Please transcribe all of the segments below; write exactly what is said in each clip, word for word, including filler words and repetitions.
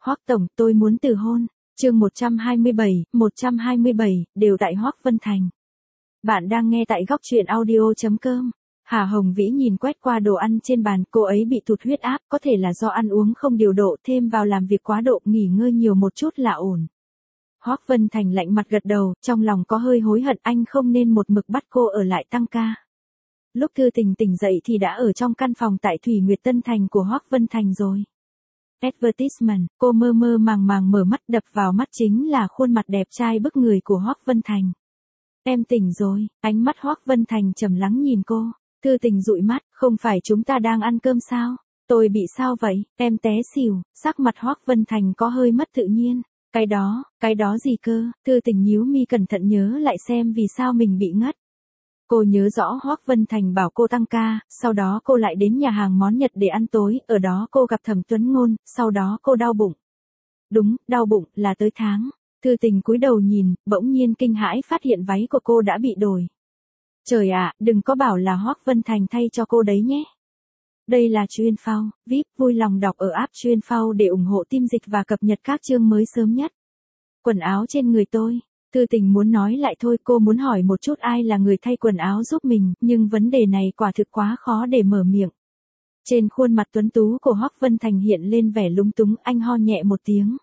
Hoắc tổng, tôi muốn từ hôn. Chương một trăm hai mươi bảy, một trăm hai mươi bảy, đều tại Hoắc Vân Thành. Bạn đang nghe tại góc truyện audio chấm com. Hà Hồng Vĩ nhìn quét qua đồ ăn trên bàn, cô ấy bị tụt huyết áp, có thể là do ăn uống không điều độ, thêm vào làm việc quá độ, nghỉ ngơi nhiều một chút là ổn. Hoắc Vân Thành lạnh mặt gật đầu, trong lòng có hơi hối hận, anh không nên một mực bắt cô ở lại tăng ca. Lúc Thư Tình tỉnh dậy thì đã ở trong căn phòng tại Thủy Nguyệt Tân Thành của Hoắc Vân Thành rồi. Advertisement, cô mơ mơ màng màng mở mắt, đập vào mắt chính là khuôn mặt đẹp trai bức người của Hoắc Vân Thành. Em tỉnh rồi, ánh mắt Hoắc Vân Thành trầm lắng nhìn cô. Thư Tình dụi mắt, không phải chúng ta đang ăn cơm sao? Tôi bị sao vậy? Em té xỉu, sắc mặt Hoắc Vân Thành có hơi mất tự nhiên. Cái đó, cái đó gì cơ? Thư Tình nhíu mi cẩn thận nhớ lại xem vì sao mình bị ngất. Cô nhớ rõ Hoắc Vân Thành bảo cô tăng ca, sau đó cô lại đến nhà hàng món Nhật để ăn tối, ở đó cô gặp Thẩm Tuấn Ngôn, sau đó cô đau bụng. Đúng, đau bụng, là tới tháng. Thư Tình cúi đầu nhìn, bỗng nhiên kinh hãi phát hiện váy của cô đã bị đổi. Trời ạ, đừng có bảo là Hoắc Vân Thành thay cho cô đấy nhé. Đây là Chuyên Phao, vê i pê, vui lòng đọc ở app Chuyên Phao để ủng hộ team dịch và cập nhật các chương mới sớm nhất. Quần áo trên người tôi. Thư Tình muốn nói lại thôi, cô muốn hỏi một chút ai là người thay quần áo giúp mình, nhưng vấn đề này quả thực quá khó để mở miệng. Trên khuôn mặt tuấn tú của Hoắc Vân Thành hiện lên vẻ lúng túng, anh ho nhẹ một tiếng.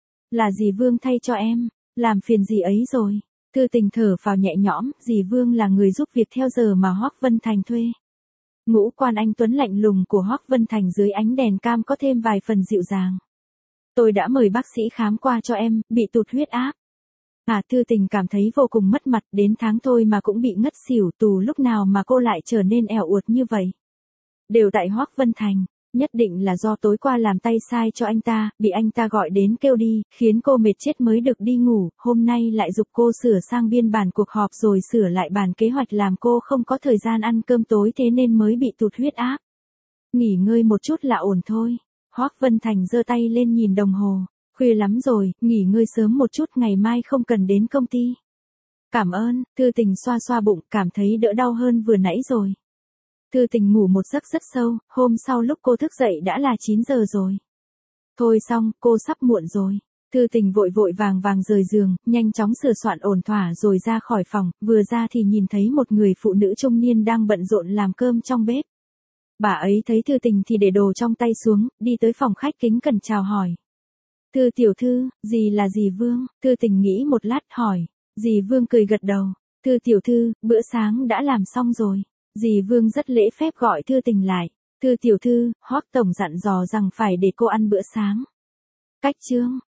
Là dì Vương thay cho em, làm phiền dì ấy rồi. Thư Tình thở phào nhẹ nhõm, dì Vương là người giúp việc theo giờ mà Hoắc Vân Thành thuê. Ngũ quan anh tuấn lạnh lùng của Hoắc Vân Thành dưới ánh đèn cam có thêm vài phần dịu dàng. Tôi đã mời bác sĩ khám qua cho em, bị tụt huyết áp. À, Thư Tình cảm thấy vô cùng mất mặt, đến tháng thôi mà cũng bị ngất xỉu, tù lúc nào mà cô lại trở nên ẻo uột như vậy. Đều tại Hoắc Vân Thành, nhất định là do tối qua làm tay sai cho anh ta, bị anh ta gọi đến kêu đi, khiến cô mệt chết mới được đi ngủ, hôm nay lại giục cô sửa sang biên bản cuộc họp rồi sửa lại bản kế hoạch làm cô không có thời gian ăn cơm tối thế nên mới bị tụt huyết áp. Nghỉ ngơi một chút là ổn thôi. Hoắc Vân Thành giơ tay lên nhìn đồng hồ. Khuya lắm rồi, nghỉ ngơi sớm một chút, ngày mai không cần đến công ty. Cảm ơn. Thư Tình xoa xoa bụng, cảm thấy đỡ đau hơn vừa nãy rồi. Thư Tình ngủ một giấc rất sâu, hôm sau lúc cô thức dậy đã là chín giờ rồi. Thôi xong, cô sắp muộn rồi. Thư Tình vội vội vàng vàng rời giường, nhanh chóng sửa soạn ổn thỏa rồi ra khỏi phòng, vừa ra thì nhìn thấy một người phụ nữ trung niên đang bận rộn làm cơm trong bếp. Bà ấy thấy Thư Tình thì để đồ trong tay xuống, đi tới phòng khách kính cẩn chào hỏi. Thư tiểu thư, dì là dì Vương. Thư Tình nghĩ một lát hỏi. Dì Vương cười gật đầu. Thư tiểu thư, bữa sáng đã làm xong rồi. Dì Vương rất lễ phép gọi Thư Tình lại. Thư tiểu thư, Hoắc tổng dặn dò rằng phải để cô ăn bữa sáng. Cách chương.